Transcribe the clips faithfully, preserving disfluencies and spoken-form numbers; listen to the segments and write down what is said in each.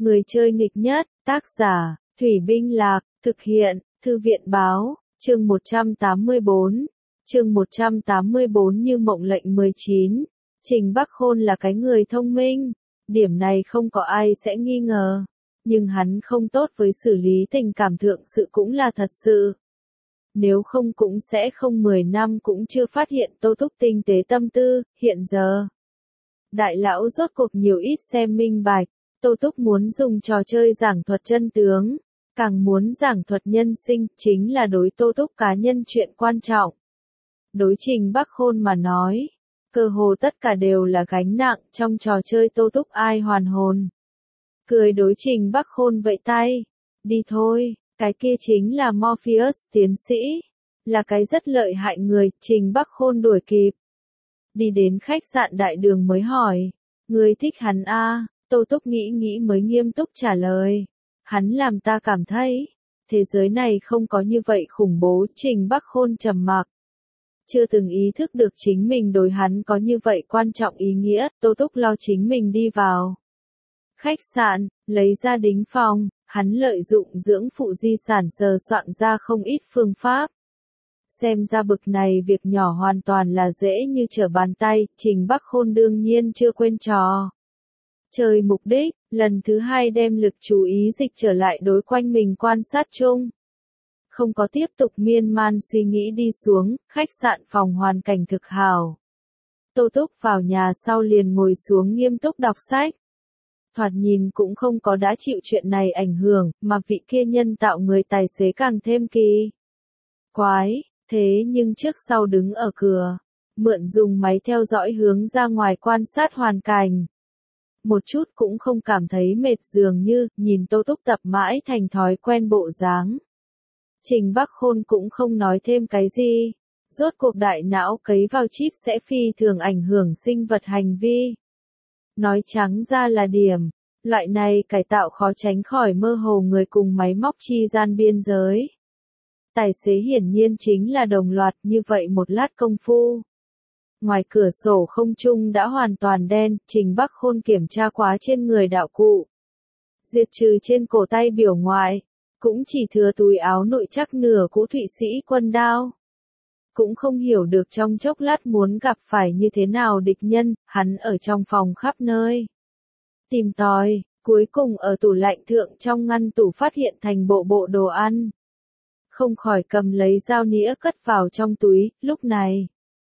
Người chơi nghịch nhất, tác giả, Thủy Binh Lạc, thực hiện, Thư viện báo, chương một trăm tám mươi bốn. Chương một trăm tám mươi bốn như mộng lệnh mười chín. Trình Bắc Khôn là cái người thông minh, điểm này không có ai sẽ nghi ngờ, nhưng hắn không tốt với xử lý tình cảm thượng sự cũng là thật sự. Nếu không cũng sẽ không mười năm cũng chưa phát hiện Tô Túc tinh tế tâm tư, hiện giờ. Đại lão rốt cuộc nhiều ít xem minh bạch, Tô Túc muốn dùng trò chơi giảng thuật chân tướng, càng muốn giảng thuật nhân sinh, chính là đối Tô Túc cá nhân chuyện quan trọng. Đối Trình Bắc Khôn mà nói, cơ hồ tất cả đều là gánh nặng, trong trò chơi Tô Túc ai hoàn hồn. Cười đối Trình Bắc Khôn vẫy tay, đi thôi, cái kia chính là Morpheus tiến sĩ, là cái rất lợi hại người, Trình Bắc Khôn đuổi kịp. Đi đến khách sạn đại đường mới hỏi, người thích hắn a? À? Tô Túc nghĩ nghĩ mới nghiêm túc trả lời, hắn làm ta cảm thấy, thế giới này không có như vậy khủng bố. Trình Bắc Khôn trầm mặc, chưa từng ý thức được chính mình đối hắn có như vậy quan trọng ý nghĩa. Tô Túc lo chính mình đi vào khách sạn, lấy ra đính phòng, hắn lợi dụng dưỡng phụ di sản sờ soạn ra không ít phương pháp. Xem ra bực này việc nhỏ hoàn toàn là dễ như trở bàn tay, Trình Bắc Khôn đương nhiên chưa quên trò chơi mục đích, lần thứ hai đem lực chú ý dịch trở lại đối quanh mình quan sát chung. Không có tiếp tục miên man suy nghĩ đi xuống, khách sạn phòng hoàn cảnh thực hảo. Tô Túc vào nhà sau liền ngồi xuống nghiêm túc đọc sách. Thoạt nhìn cũng không có đã chịu chuyện này ảnh hưởng, mà vị kia nhân tạo người tài xế càng thêm kỳ quái, thế nhưng trước sau đứng ở cửa, mượn dùng máy theo dõi hướng ra ngoài quan sát hoàn cảnh. Một chút cũng không cảm thấy mệt, dường như, nhìn Tô Túc tập mãi thành thói quen bộ dáng. Trình Bắc Khôn cũng không nói thêm cái gì, rốt cuộc đại não cấy vào chip sẽ phi thường ảnh hưởng sinh vật hành vi. Nói trắng ra là điểm, loại này cải tạo khó tránh khỏi mơ hồ người cùng máy móc chi gian biên giới. Tài xế hiển nhiên chính là đồng loạt, như vậy một lát công phu. Ngoài cửa sổ không trung đã hoàn toàn đen, Trình Bắc Khôn kiểm tra quá trên người đạo cụ. Diệt trừ trên cổ tay biểu ngoại, cũng chỉ thừa túi áo nội chắc nửa cũ Thụy Sĩ quân đao. Cũng không hiểu được trong chốc lát muốn gặp phải như thế nào địch nhân, hắn ở trong phòng khắp nơi tìm tòi, cuối cùng ở tủ lạnh thượng trong ngăn tủ phát hiện thành bộ bộ đồ ăn. Không khỏi cầm lấy dao nĩa cất vào trong túi. Lúc này,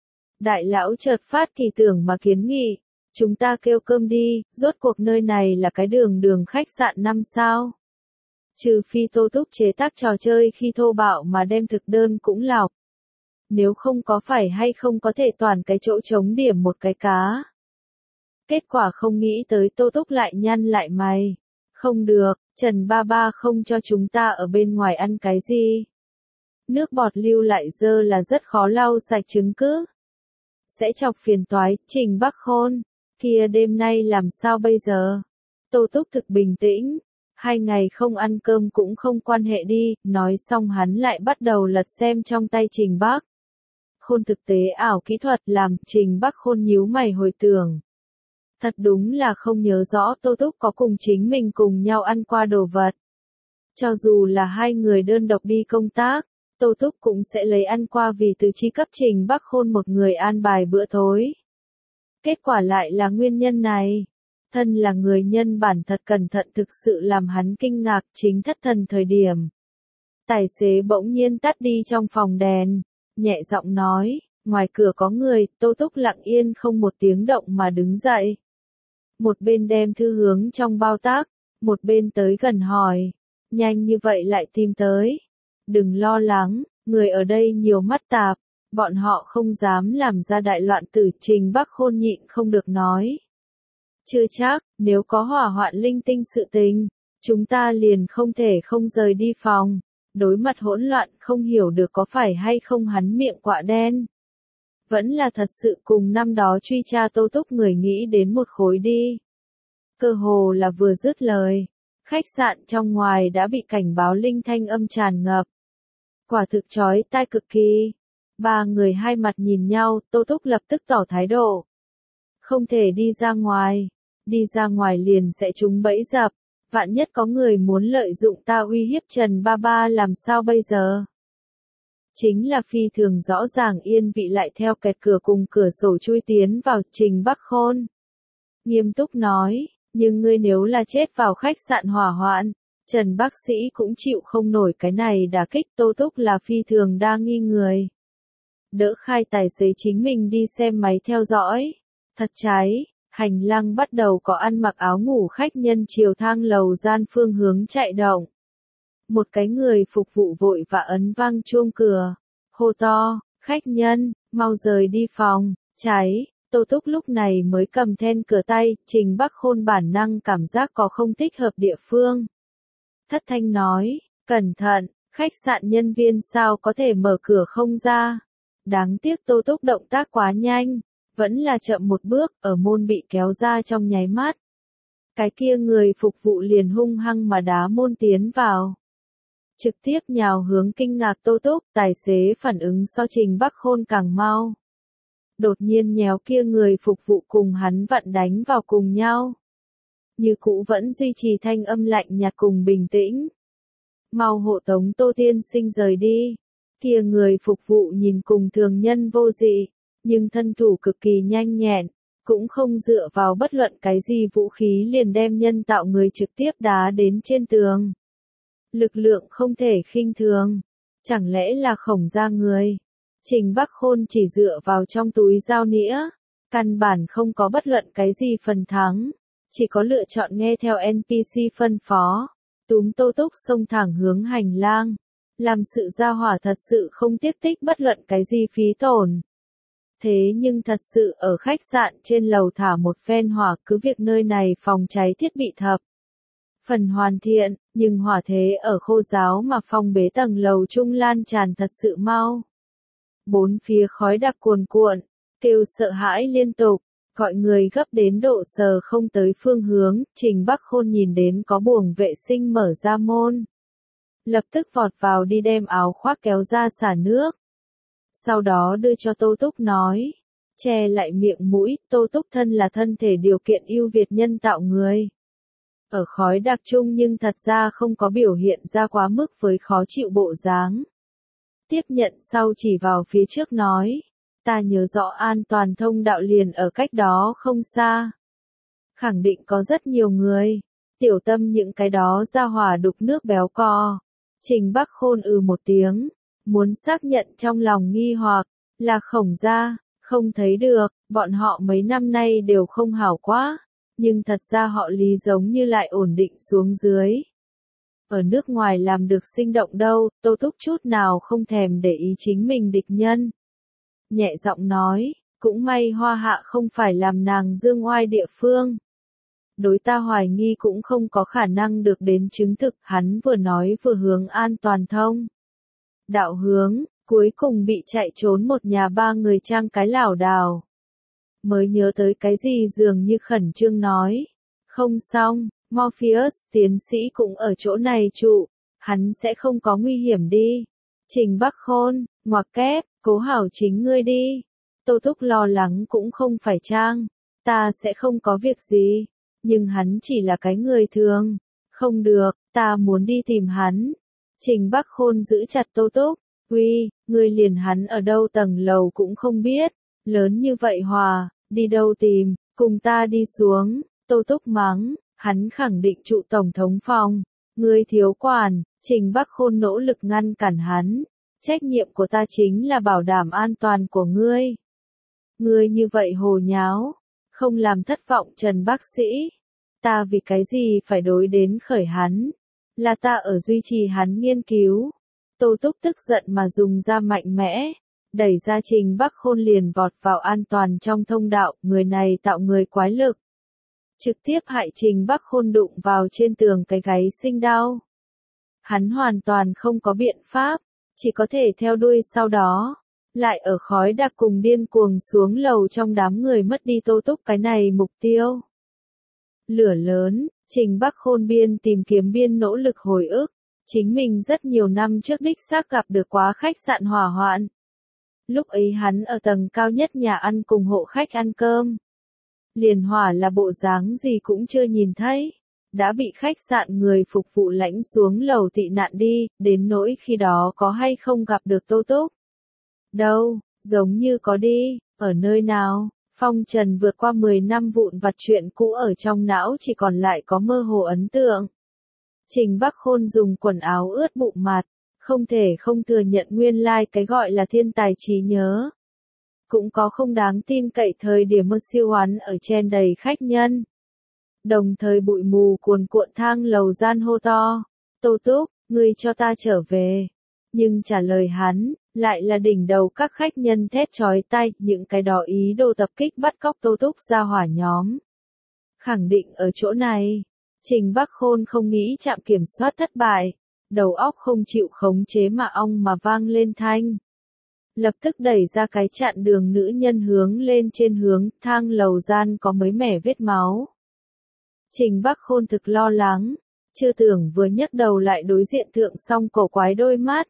đại lão chợt phát kỳ tưởng mà kiến nghị, chúng ta kêu cơm đi, rốt cuộc nơi này là cái đường đường khách sạn năm sao. Trừ phi Tô Túc chế tác trò chơi khi thô bạo mà đem thực đơn cũng lọc. Nếu không có phải hay không có thể toàn cái chỗ trống điểm một cái cá. Kết quả không nghĩ tới Tô Túc lại nhăn lại mày. Không được, Trần ba ba không cho chúng ta ở bên ngoài ăn cái gì. Nước bọt lưu lại dơ là rất khó lau sạch chứng cứ. Sẽ chọc phiền toái. Trình Bắc Khôn, kia đêm nay làm sao bây giờ? Tô Túc thực bình tĩnh. Hai ngày không ăn cơm cũng không quan hệ đi. Nói xong hắn lại bắt đầu lật xem trong tay Trình Bắc Khôn thực tế ảo kỹ thuật, làm Trình Bắc Khôn nhíu mày hồi tưởng. Thật đúng là không nhớ rõ Tô Túc có cùng chính mình cùng nhau ăn qua đồ vật. Cho dù là hai người đơn độc đi công tác, Tô Túc cũng sẽ lấy ăn qua vì từ chi cấp Trình Bắc Khôn một người an bài bữa tối. Kết quả lại là nguyên nhân này. Thân là người nhân bản thật cẩn thận thực sự làm hắn kinh ngạc. Chính thất thần thời điểm, tài xế bỗng nhiên tắt đi trong phòng đèn, nhẹ giọng nói, ngoài cửa có người. Tô Túc lặng yên không một tiếng động mà đứng dậy. Một bên đem thư hướng trong bao tác, một bên tới gần hỏi, nhanh như vậy lại tìm tới. Đừng lo lắng, người ở đây nhiều mắt tạp, bọn họ không dám làm ra đại loạn tử. Trình Bắc Khôn nhịn không được nói. Chưa chắc, nếu có hỏa hoạn linh tinh sự tình, chúng ta liền không thể không rời đi phòng. Đối mặt hỗn loạn không hiểu được có phải hay không hắn miệng quạ đen. Vẫn là thật sự cùng năm đó truy tra Tô Túc người nghĩ đến một khối đi. Cơ hồ là vừa dứt lời, khách sạn trong ngoài đã bị cảnh báo linh thanh âm tràn ngập. Quả thực chói tai cực kỳ. Ba người hai mặt nhìn nhau, Tô Túc lập tức tỏ thái độ. Không thể đi ra ngoài, đi ra ngoài liền sẽ trúng bẫy dập. Vạn nhất có người muốn lợi dụng ta uy hiếp Trần Ba Ba làm sao bây giờ? Chính là phi thường rõ ràng yên vị lại theo kẹt cửa cùng cửa sổ chui tiến vào, Trình Bắc Khôn nghiêm túc nói, nhưng ngươi nếu là chết vào khách sạn hỏa hoạn, Trần bác sĩ cũng chịu không nổi cái này đả kích. Tô Túc là phi thường đa nghi người. Đỡ khai tài xế chính mình đi xem máy theo dõi. Thật trái, hành lang bắt đầu có ăn mặc áo ngủ khách nhân chiều thang lầu gian phương hướng chạy động. Một cái người phục vụ vội và ấn vang chuông cửa, hô to, khách nhân, mau rời đi phòng, cháy. Tô Túc lúc này mới cầm then cửa tay, Trình Bắc Khôn bản năng cảm giác có không thích hợp địa phương. Thất thanh nói, cẩn thận, khách sạn nhân viên sao có thể mở cửa không ra. Đáng tiếc Tô Túc động tác quá nhanh, vẫn là chậm một bước, ở môn bị kéo ra trong nháy mắt. Cái kia người phục vụ liền hung hăng mà đá môn tiến vào. Trực tiếp nhào hướng kinh ngạc Tô Túc, tài xế phản ứng so Trình Bắc Khôn càng mau. Đột nhiên nhéo kia người phục vụ cùng hắn vặn đánh vào cùng nhau. Như cũ vẫn duy trì thanh âm lạnh nhạt cùng bình tĩnh. Mau hộ tống Tô tiên sinh rời đi. Kia người phục vụ nhìn cùng thường nhân vô dị, nhưng thân thủ cực kỳ nhanh nhẹn, cũng không dựa vào bất luận cái gì vũ khí liền đem nhân tạo người trực tiếp đá đến trên tường. Lực lượng không thể khinh thường. Chẳng lẽ là Khổng gia người? Trình Bắc Khôn chỉ dựa vào trong túi dao nĩa, căn bản không có bất luận cái gì phần thắng, chỉ có lựa chọn nghe theo en pê xê phân phó, túm Tô Túc xông thẳng hướng hành lang, làm sự gia hỏa thật sự không tiếc tích bất luận cái gì phí tổn. Thế nhưng thật sự ở khách sạn trên lầu thả một phen hỏa, cứ việc nơi này phòng cháy thiết bị thập phần hoàn thiện, nhưng hỏa thế ở khô giáo mà phong bế tầng lầu trung lan tràn thật sự mau. Bốn phía khói đặc cuồn cuộn, kêu sợ hãi liên tục, gọi người gấp đến độ sờ không tới phương hướng. Trình Bắc Khôn nhìn đến có buồng vệ sinh mở ra môn, lập tức vọt vào đi đem áo khoác kéo ra xả nước. Sau đó đưa cho Tô Túc nói, che lại miệng mũi. Tô Túc thân là thân thể điều kiện ưu việt nhân tạo người. Ở khói đặc chung nhưng thật ra không có biểu hiện ra quá mức với khó chịu bộ dáng. Tiếp nhận sau chỉ vào phía trước nói, ta nhớ rõ an toàn thông đạo liền ở cách đó không xa. Khẳng định có rất nhiều người, tiểu tâm những cái đó ra hỏa đục nước béo co. Trình Bắc Khôn ừ một tiếng, muốn xác nhận trong lòng nghi hoặc, là Khổng gia, không thấy được, bọn họ mấy năm nay đều không hảo quá, nhưng thật ra họ Lý giống như lại ổn định xuống dưới. Ở nước ngoài làm được sinh động đâu. Tô Túc chút nào không thèm để ý chính mình địch nhân. Nhẹ giọng nói, cũng may Hoa Hạ không phải làm nàng dương oai địa phương. Đối ta hoài nghi cũng không có khả năng được đến chứng thực. Hắn vừa nói vừa hướng an toàn thông đạo hướng, cuối cùng bị chạy trốn một nhà ba người trang cái lảo đảo. Mới nhớ tới cái gì dường như khẩn trương nói, không xong. Morpheus tiến sĩ cũng ở chỗ này trụ, hắn sẽ không có nguy hiểm đi. Trình Bắc Khôn, ngoặc kép, cố hảo chính ngươi đi. Tô Túc lo lắng cũng không phải trang, ta sẽ không có việc gì, nhưng hắn chỉ là cái người thường. Không được, ta muốn đi tìm hắn. Trình Bắc Khôn giữ chặt Tô Túc, uy, ngươi liền hắn ở đâu tầng lầu cũng không biết, lớn như vậy hòa, đi đâu tìm, cùng ta đi xuống. Tô Túc mắng. Hắn khẳng định trụ tổng thống phòng, ngươi thiếu quản. Trình Bắc Khôn nỗ lực ngăn cản hắn, trách nhiệm của ta chính là bảo đảm an toàn của ngươi. Ngươi như vậy hồ nháo, không làm thất vọng Trần bác sĩ. Ta vì cái gì phải đối đến khởi hắn, là ta ở duy trì hắn nghiên cứu. Tô Túc tức giận mà dùng ra mạnh mẽ, đẩy ra Trình Bắc Khôn liền vọt vào an toàn trong thông đạo. Người này tạo người quái lực, trực tiếp hại Trình Bắc Khôn đụng vào trên tường cái gáy sinh đau. Hắn hoàn toàn không có biện pháp, chỉ có thể theo đuôi sau đó, lại ở khói đặc cùng điên cuồng xuống lầu trong đám người mất đi Tô Túc cái này mục tiêu. Lửa lớn, Trình Bắc Khôn biên tìm kiếm biên nỗ lực hồi ức, chính mình rất nhiều năm trước đích xác gặp được quá khách sạn hỏa hoạn. Lúc ấy hắn ở tầng cao nhất nhà ăn cùng hộ khách ăn cơm. Liền hỏa là bộ dáng gì cũng chưa nhìn thấy, đã bị khách sạn người phục vụ lãnh xuống lầu tị nạn đi, đến nỗi khi đó có hay không gặp được Tô Túc. Đâu, giống như có đi, ở nơi nào, Phong Trần vượt qua mười năm vụn vặt chuyện cũ ở trong não chỉ còn lại có mơ hồ ấn tượng. Trình Bắc Khôn dùng quần áo ướt bụng mặt, không thể không thừa nhận nguyên lai like cái gọi là thiên tài trí nhớ. Cũng có không đáng tin cậy thời điểm mơ siêu hoán ở trên đầy khách nhân. Đồng thời bụi mù cuồn cuộn thang lầu gian hô to, Tô Túc, ngươi cho ta trở về. Nhưng trả lời hắn, lại là đỉnh đầu các khách nhân thét chói tai, những cái đó ý đồ tập kích bắt cóc Tô Túc ra hỏa nhóm. Khẳng định ở chỗ này, Trình Bắc Khôn không nghĩ trạm kiểm soát thất bại, đầu óc không chịu khống chế mà ong mà vang lên thanh. Lập tức đẩy ra cái chặn đường nữ nhân hướng lên trên hướng thang lầu gian có mấy mẻ vết máu. Trình Bắc Khôn thực lo lắng, chưa tưởng vừa nhấc đầu lại đối diện thượng song cổ quái đôi mắt.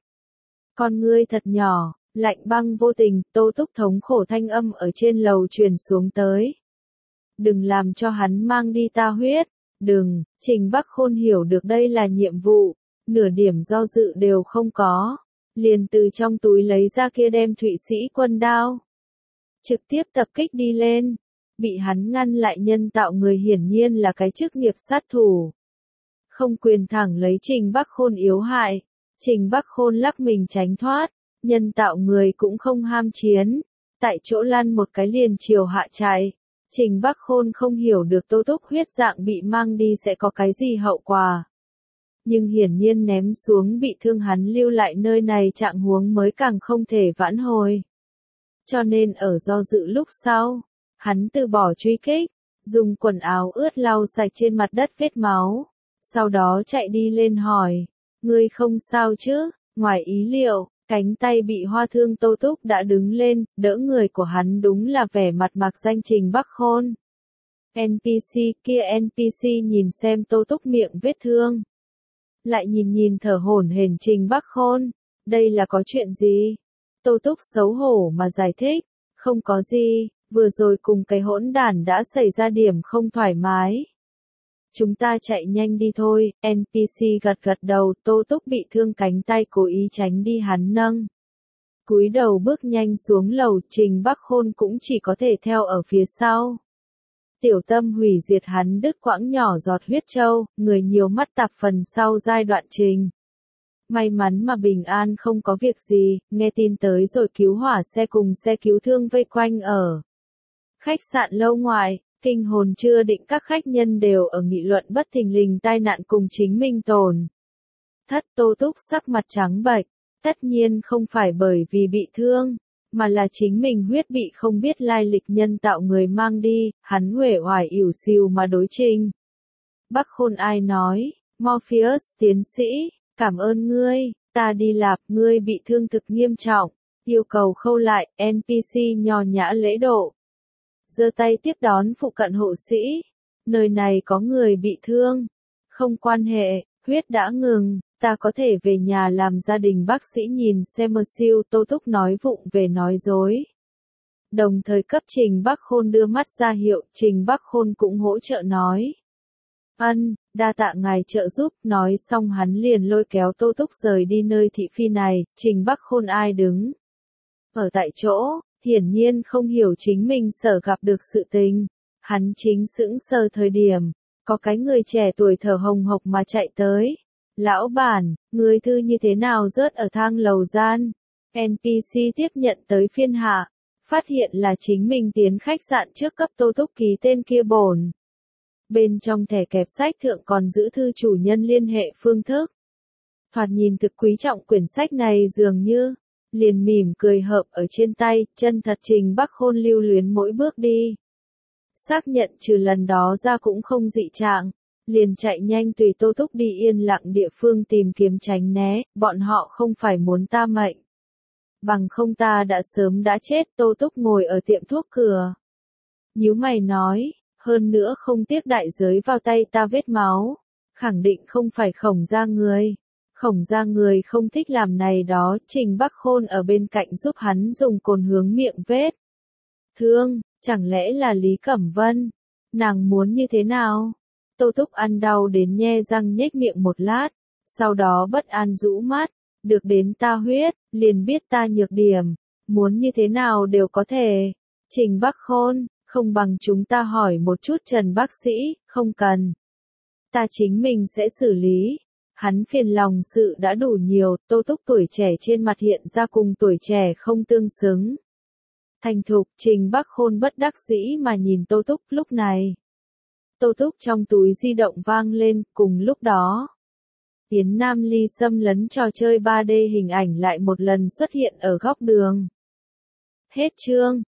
Con ngươi thật nhỏ, lạnh băng vô tình, Tô Túc thống khổ thanh âm ở trên lầu truyền xuống tới. Đừng làm cho hắn mang đi ta huyết, đừng, Trình Bắc Khôn hiểu được đây là nhiệm vụ, nửa điểm do dự đều không có, liền từ trong túi lấy ra kia đem Thụy Sĩ quân đao. Trực tiếp tập kích đi lên, bị hắn ngăn lại nhân tạo người hiển nhiên là cái chức nghiệp sát thủ. Không quyền thẳng lấy Trình Bắc Khôn yếu hại. Trình Bắc Khôn lắc mình tránh thoát, nhân tạo người cũng không ham chiến, tại chỗ lăn một cái liền chiều hạ chạy. Trình Bắc Khôn không hiểu được Tô Túc huyết dạng bị mang đi sẽ có cái gì hậu quả. Nhưng hiển nhiên ném xuống bị thương hắn lưu lại nơi này trạng huống mới càng không thể vãn hồi. Cho nên ở do dự lúc sau, hắn từ bỏ truy kích, dùng quần áo ướt lau sạch trên mặt đất vết máu, sau đó chạy đi lên hỏi. Ngươi không sao chứ, ngoài ý liệu, cánh tay bị hoa thương Tô Túc đã đứng lên, đỡ người của hắn đúng là vẻ mặt mạc danh Trình Bắc Khôn. en pê xê kia en pê xê nhìn xem Tô Túc miệng vết thương. Lại nhìn nhìn thở hổn hển Trình Bắc Khôn, đây là có chuyện gì? Tô Túc xấu hổ mà giải thích, không có gì, vừa rồi cùng cái hỗn đản đã xảy ra điểm không thoải mái. Chúng ta chạy nhanh đi thôi, en pê xê gật gật đầu, Tô Túc bị thương cánh tay cố ý tránh đi hắn nâng. Cúi đầu bước nhanh xuống lầu, Trình Bắc Khôn cũng chỉ có thể theo ở phía sau. Tiểu tâm hủy diệt hắn đứt quãng nhỏ giọt huyết châu, người nhiều mắt tạp phần sau giai đoạn trình. May mắn mà bình an không có việc gì, nghe tin tới rồi cứu hỏa xe cùng xe cứu thương vây quanh ở khách sạn lâu ngoài. Kinh hồn chưa định các khách nhân đều ở nghị luận bất thình lình tai nạn cùng chính mình tổn thất. Tô Túc sắc mặt trắng bệch, tất nhiên không phải bởi vì bị thương, mà là chính mình huyết bị không biết lai lịch nhân tạo người mang đi, hắn uể oải ỉu xìu mà đối Trình Bắc Khôn ai nói, Morpheus tiến sĩ, cảm ơn ngươi, ta đi lạp, ngươi bị thương thực nghiêm trọng, yêu cầu khâu lại, en pê xê nho nhã lễ độ. Giơ tay tiếp đón phụ cận hộ sĩ, nơi này có người bị thương, không quan hệ, huyết đã ngừng, ta có thể về nhà làm gia đình bác sĩ nhìn xem mơ siêu. Tô Túc nói vụng về nói dối. Đồng thời cấp Trình Bắc Khôn đưa mắt ra hiệu, Trình Bắc Khôn cũng hỗ trợ nói. Ân, đa tạ ngài trợ giúp, nói xong hắn liền lôi kéo Tô Túc rời đi nơi thị phi này. Trình Bắc Khôn ai đứng ở tại chỗ, hiển nhiên không hiểu chính mình sở gặp được sự tình. Hắn chính sững sờ thời điểm, có cái người trẻ tuổi thở hồng hộc mà chạy tới. Lão bản, người thư như thế nào rớt ở thang lầu gian? en pê xê tiếp nhận tới phiên hạ, phát hiện là chính mình tiến khách sạn trước cấp Tô Túc ký tên kia bổn. Bên trong thẻ kẹp sách thượng còn giữ thư chủ nhân liên hệ phương thức. Thoạt nhìn thực quý trọng quyển sách này dường như, liền mỉm cười hợp ở trên tay, chân thật Trình Bắc Khôn lưu luyến mỗi bước đi. Xác nhận trừ lần đó ra cũng không dị trạng, liền chạy nhanh tùy Tô Túc đi yên lặng địa phương tìm kiếm tránh né, bọn họ không phải muốn ta mệnh. Bằng không ta đã sớm đã chết. Tô Túc ngồi ở tiệm thuốc cửa. Nhíu mày nói, hơn nữa không tiếc đại giới vào tay ta vết máu, khẳng định không phải Khổng gia người. Khổng gia người không thích làm này đó. Trình Bắc Khôn ở bên cạnh giúp hắn dùng cồn hướng miệng vết thương, chẳng lẽ là Lý Cẩm Vân? Nàng muốn như thế nào? Tô Túc ăn đau đến nhe răng nhếch miệng một lát, sau đó bất an rũ mắt, được đến ta huyết, liền biết ta nhược điểm, muốn như thế nào đều có thể. Trình Bắc Khôn, không bằng chúng ta hỏi một chút Trần bác sĩ, không cần. Ta chính mình sẽ xử lý. Hắn phiền lòng sự đã đủ nhiều, Tô Túc tuổi trẻ trên mặt hiện ra cùng tuổi trẻ không tương xứng. Thành thục, Trình Bắc Khôn bất đắc dĩ mà nhìn Tô Túc lúc này. Tô Túc trong túi di động vang lên, cùng lúc đó. Yến Nam Ly xâm lấn trò chơi ba D hình ảnh lại một lần xuất hiện ở góc đường. Hết chương.